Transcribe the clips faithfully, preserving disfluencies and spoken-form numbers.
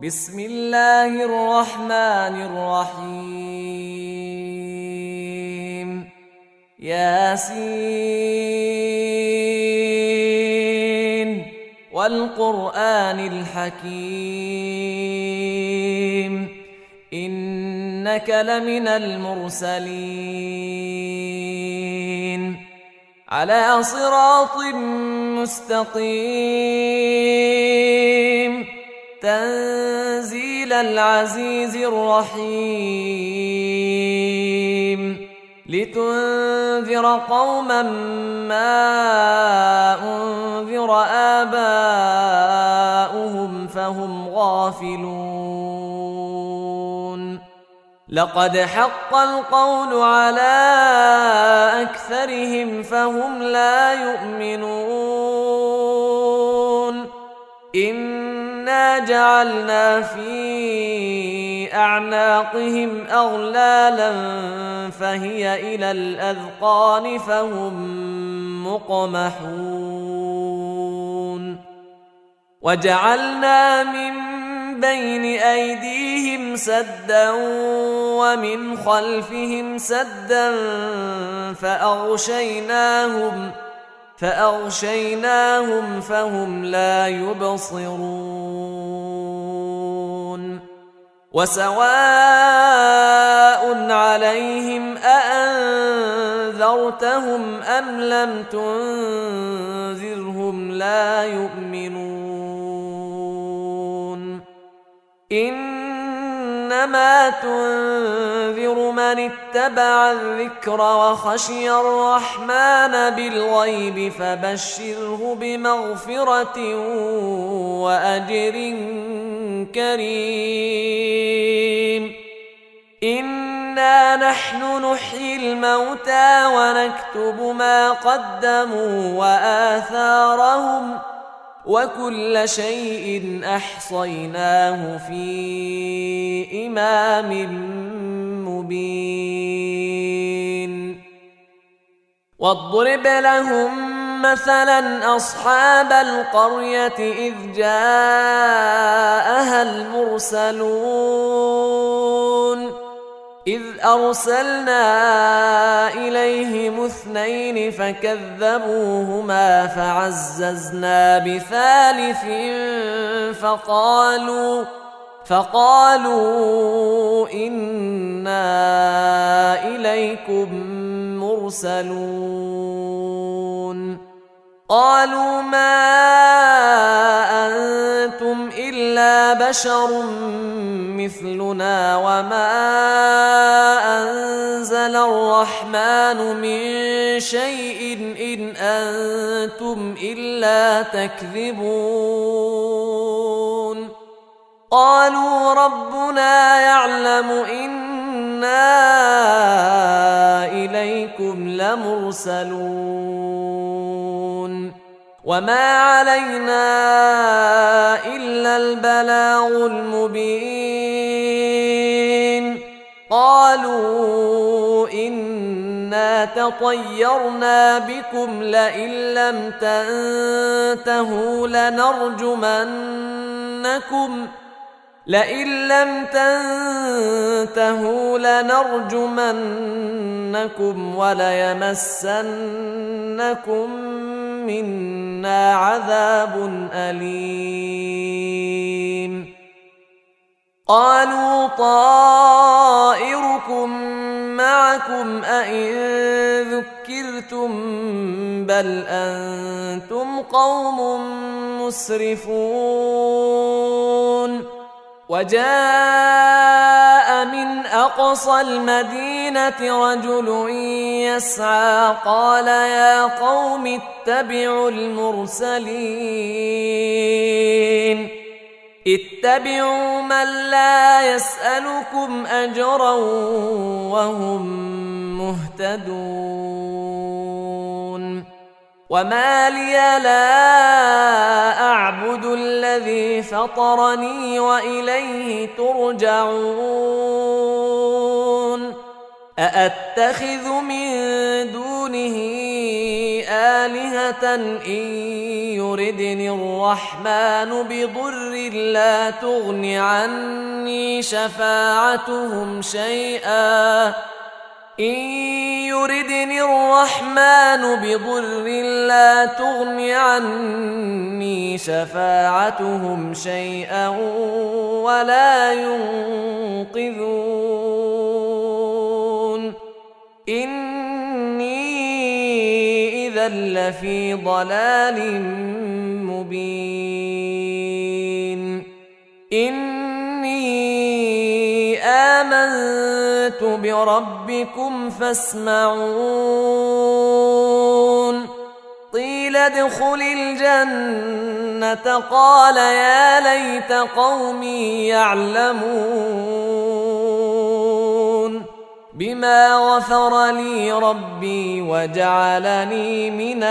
بسم الله الرحمن الرحيم ياسين والقرآن الحكيم إنك لمن المرسلين على صراط مستقيم تنزيل العزيز الرحيم لتنذر قوما ما أنذر آباؤهم فهم غافلون لقد حق القول على أكثرهم فهم لا يؤمنون إنا جعلنا في أعناقهم أغلالا فهي إلى الأذقان فهم مقمحون وجعلنا من بين أيديهم سدا ومن خلفهم سدا فأغشيناهم فأغشيناهم فهم لا يبصرون وسواء عليهم أأنذرتهم أم لم تنذرهم لا يؤمنون إنما تنذر من اتبع الذكر وخشي الرحمن بالغيب فبشره بمغفرة وأجر كريم إنا نحن نحيي الموتى ونكتب ما قدموا وآثارهم وكل شيء أحصيناه في إمام مبين واضرب لهم مثلا أصحاب القرية إذ جاءها المرسلون إذ أرسلنا إليهم اثنين فكذبوهما فعززنا بثالث فقالوا فقالوا إنا إليكم مرسلون قالوا ما أنتم إلا بشر مثلنا وما أنزل الرحمن من شيء إن أنتم إلا تكذبون قالوا ربنا يعلم إنا إليكم لمرسلون وما علينا إلا البلاغ المبين قالوا إنا تطيرنا بكم لئن لم تنتهوا لنرجمنكم لئن لم تنتهوا لنرجمنكم وليمسنكم منا عذاب أليم قالوا طائركم معكم أئن ذكرتم بل أنتم قوم مسرفون وجاء من أقصى المدينة رجل يسعى قال يا قوم اتبعوا المرسلين اتبعوا من لا يسألكم أجرا وهم مهتدون وما لي لا أعبد الذي فطرني وإليه ترجعون أأتخذ من دونه آلهة إن يردني الرحمن بضر لا تغن عني شفاعتهم شيئا إن يردني الرحمن بضر لا تغن عني شفاعتهم شيئا ولا ينقذون إني إذا لفي ضلال مبين إني آمنت بربكم فاسمعون قيل ادخل الجنة قال يا ليت قومي يعلمون بما غفر لي ربي وجعلني من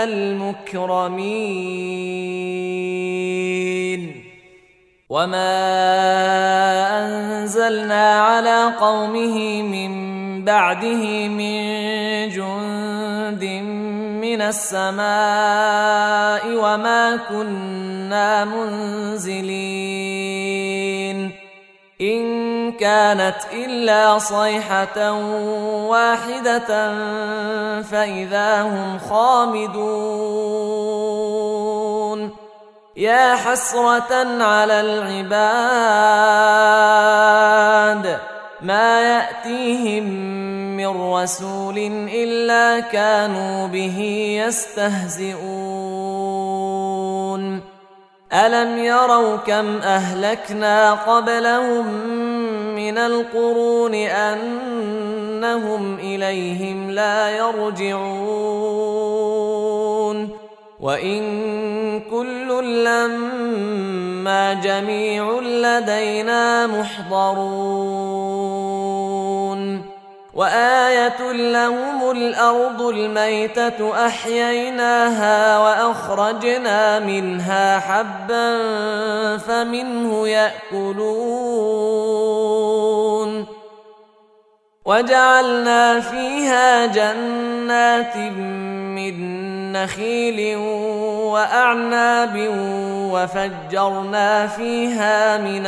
المكرمين وما أنزلنا على قومه من بعده من جند من السماء وما كنا منزلين إن كانت إلا صيحة واحدة فإذا هم خامدون يا حسرة على العباد ما يأتيهم من رسول إلا كانوا به يستهزئون ألم يروا كم أهلكنا قبلهم من القرون أنهم إليهم لا يرجعون وإن كل لما جميع لدينا محضرون وآية لهم الأرض الميتة أحييناها وأخرجنا منها حبا فمنه يأكلون وجعلنا فيها جنات من نخيل وأعناب وفجرنا فيها من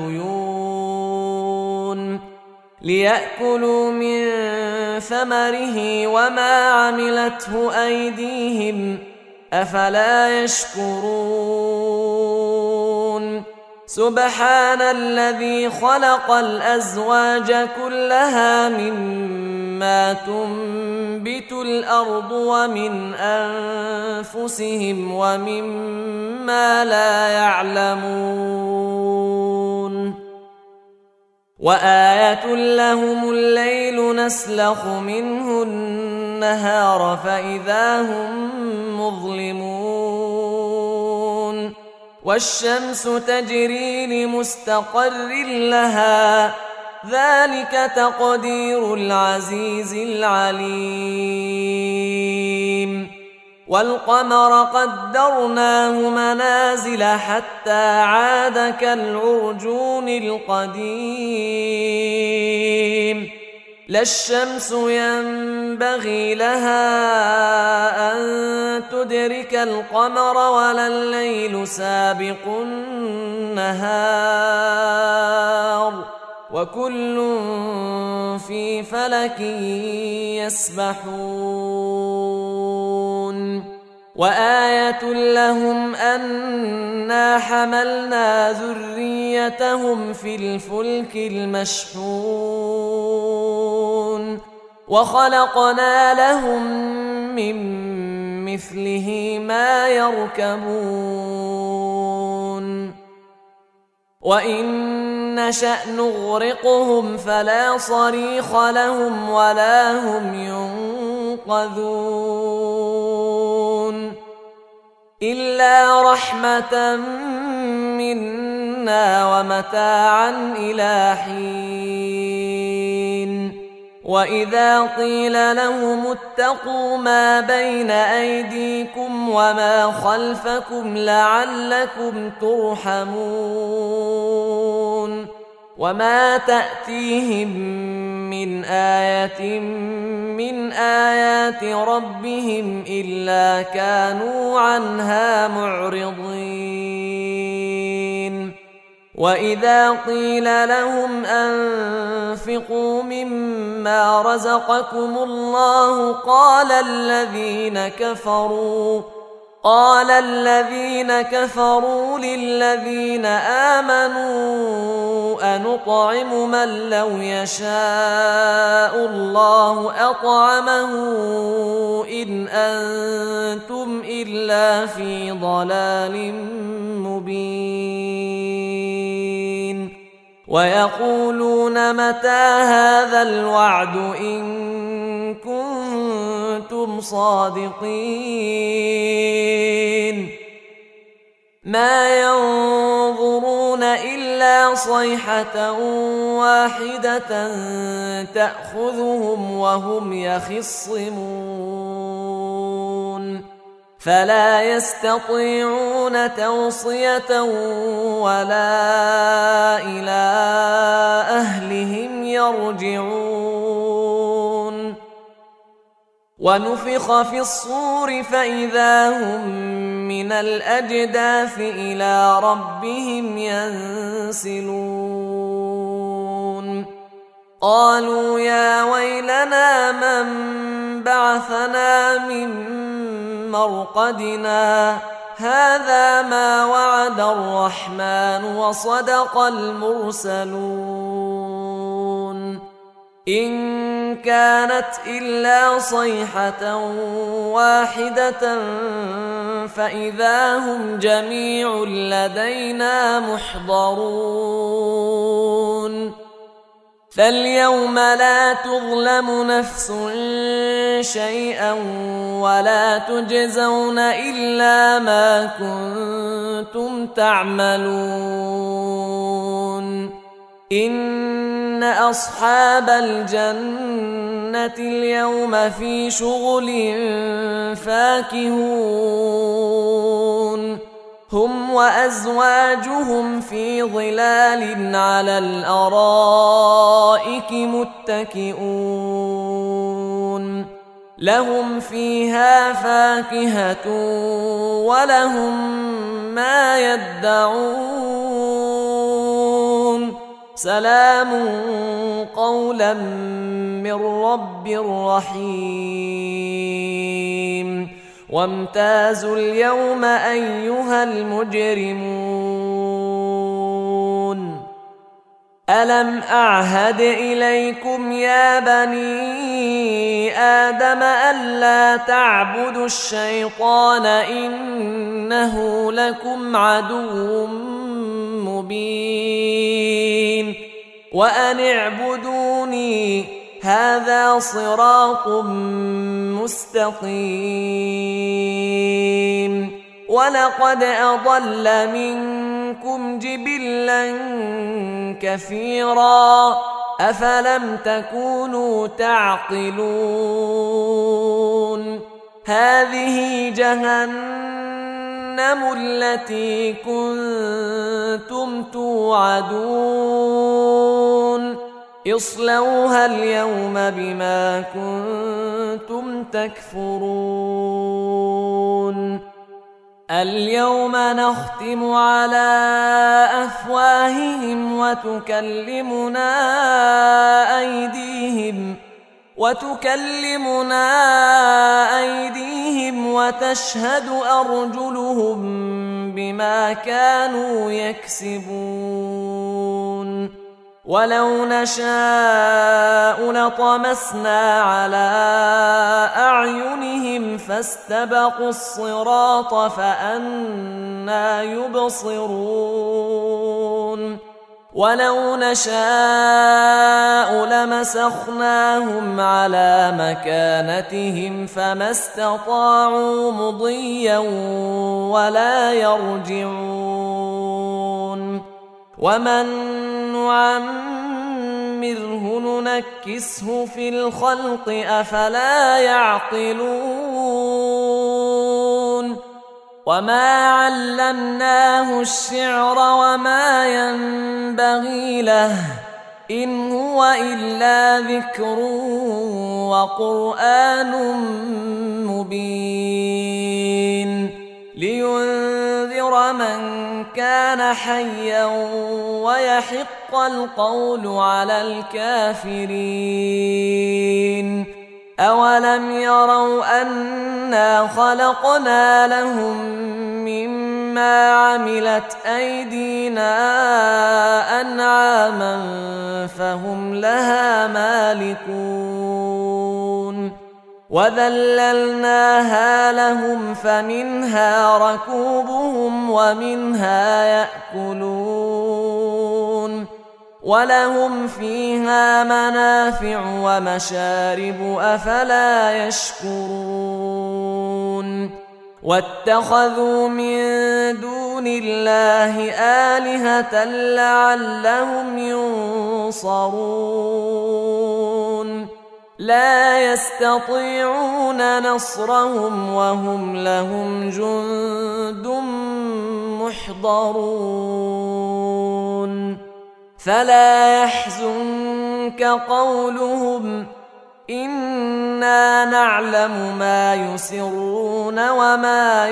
العيون ليأكلوا من ثمره وما عملته أيديهم أفلا يشكرون سبحان الذي خلق الأزواج كلها مما تنبت الأرض ومن أنفسهم ومما لا يعلمون وآية لهم الليل نسلخ منه النهار فإذا هم مظلمون والشمس تجري لمستقر لها ذلك تقدير العزيز العليم والقمر قدرناه منازل حتى عاد كالعرجون القديم لا الشمس ينبغي لها أن تدرك القمر ولا الليل سابق النهار وكل في فلك يسبحون وآية لهم أنا حملنا ذريتهم في الفلك المشحون وخلقنا لهم من مثله ما يركبون وإن نشأ نغرقهم فلا صريخ لهم ولا هم ينقذون إلا رحمة منا ومتاعا إلى حين وإذا قيل لهم اتقوا ما بين أيديكم وما خلفكم لعلكم ترحمون وما تأتيهم من من آية من آيات ربهم إلا كانوا عنها معرضين وإذا قيل لهم أنفقوا مما رزقكم الله قال الذين كفروا قال الذين كفروا للذين آمنوا أنطعم من لو يشاء الله أطعمه إن أنتم إلا في ضلال مبين ويقولون متى هذا الوعد إن كنتم صادقين ما ينظرون إلا صيحة واحدة تأخذهم وهم يخصمون فلا يستطيعون توصية ولا إلى أهلهم يرجعون ونفخ في الصور فإذا هم من الأجداث إلى ربهم ينسلون قالوا يا ويلنا من بعثنا من مرقدنا هذا ما وعد الرحمن وصدق المرسلون إن كانت إلا صيحة واحدة فإذا هم جميع لدينا محضرون فاليوم لا تظلم نفس شيئا ولا تجزون إلا ما كنتم تعملون إن أصحاب الجنة اليوم في شغل فاكهون هم وأزواجهم في ظلال على الأرائك متكئون لهم فيها فاكهة ولهم ما يدعون سلام قولا من رب رحيم وامتازوا اليوم أيها المجرمون ألم أعهد إليكم يا بني آدم ألا تعبدوا الشيطان إنه لكم عدو مبين وأن اعبدوني هذا صراط مستقيم ولقد أضل منكم جبلا كثيرا أفلم تكونوا تعقلون هذه جهنم التي كنتم توعدون اصلوها اليوم بما كنتم تكفرون اليوم نختم على أفواههم وتكلمنا أيديهم وتكلمنا أيديهم وتشهد أرجلهم بما كانوا يكسبون ولو نشاء لطمسنا على أعينهم فاستبقوا الصراط فأنى يبصرون ولو نشاء لمسخناهم على مكانتهم فما استطاعوا مضيا ولا يرجعون ومن نعمره ننكسه في الخلق أفلا يعقلون وما علمناه الشعر وما ينبغي له إن هو إلا ذكر وقرآن مبين لينذر من كان حيا ويحق القول على الكافرين أولم يروا أنا خلقنا لهم مما عملت أيدينا أنعاما فهم لها مالكون وذللناها لهم فمنها ركوبهم ومنها يأكلون ولهم فيها منافع ومشارب أفلا يشكرون واتخذوا من دون الله آلهة لعلهم ينصرون لا يستطيعون نصرهم وهم لهم جند محضرون فلا يحزنك قولهم إنا نعلم ما يسرون وما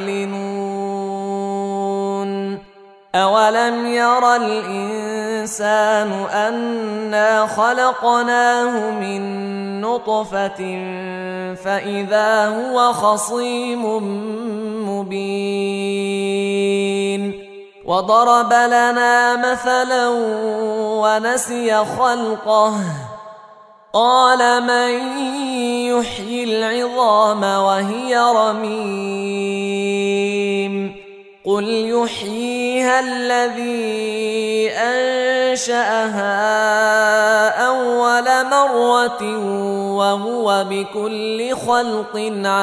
يعلنون أولم ير الإنسان أنا خلقناه من نطفة فإذا هو خصيم مبين وضرب لنا مثلا ونسي خلقه قال من يحيي العظام وهي رميم قل يحييها الذي أنشأها أول مرة وهو بكل خلق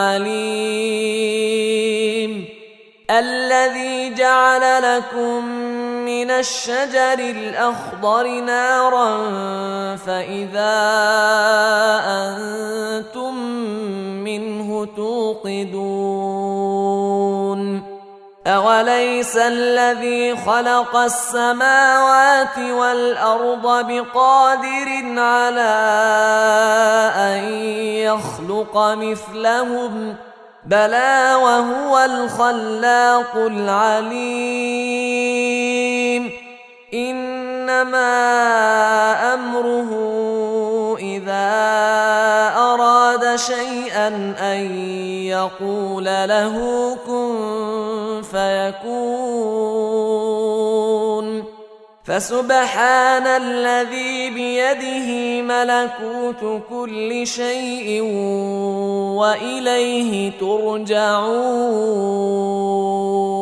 عليم الذي جعل لكم من الشجر الأخضر نارا فإذا أنتم منه توقدون أوليس الذي خلق السماوات والأرض بقادر على أن يخلق مثلهم بلى وهو الخلاق العليم إنما أمره إذا أراد شيئا أن يقول له كن فيكون فسبحان الذي بيده ملكوت كل شيء وإليه ترجعون.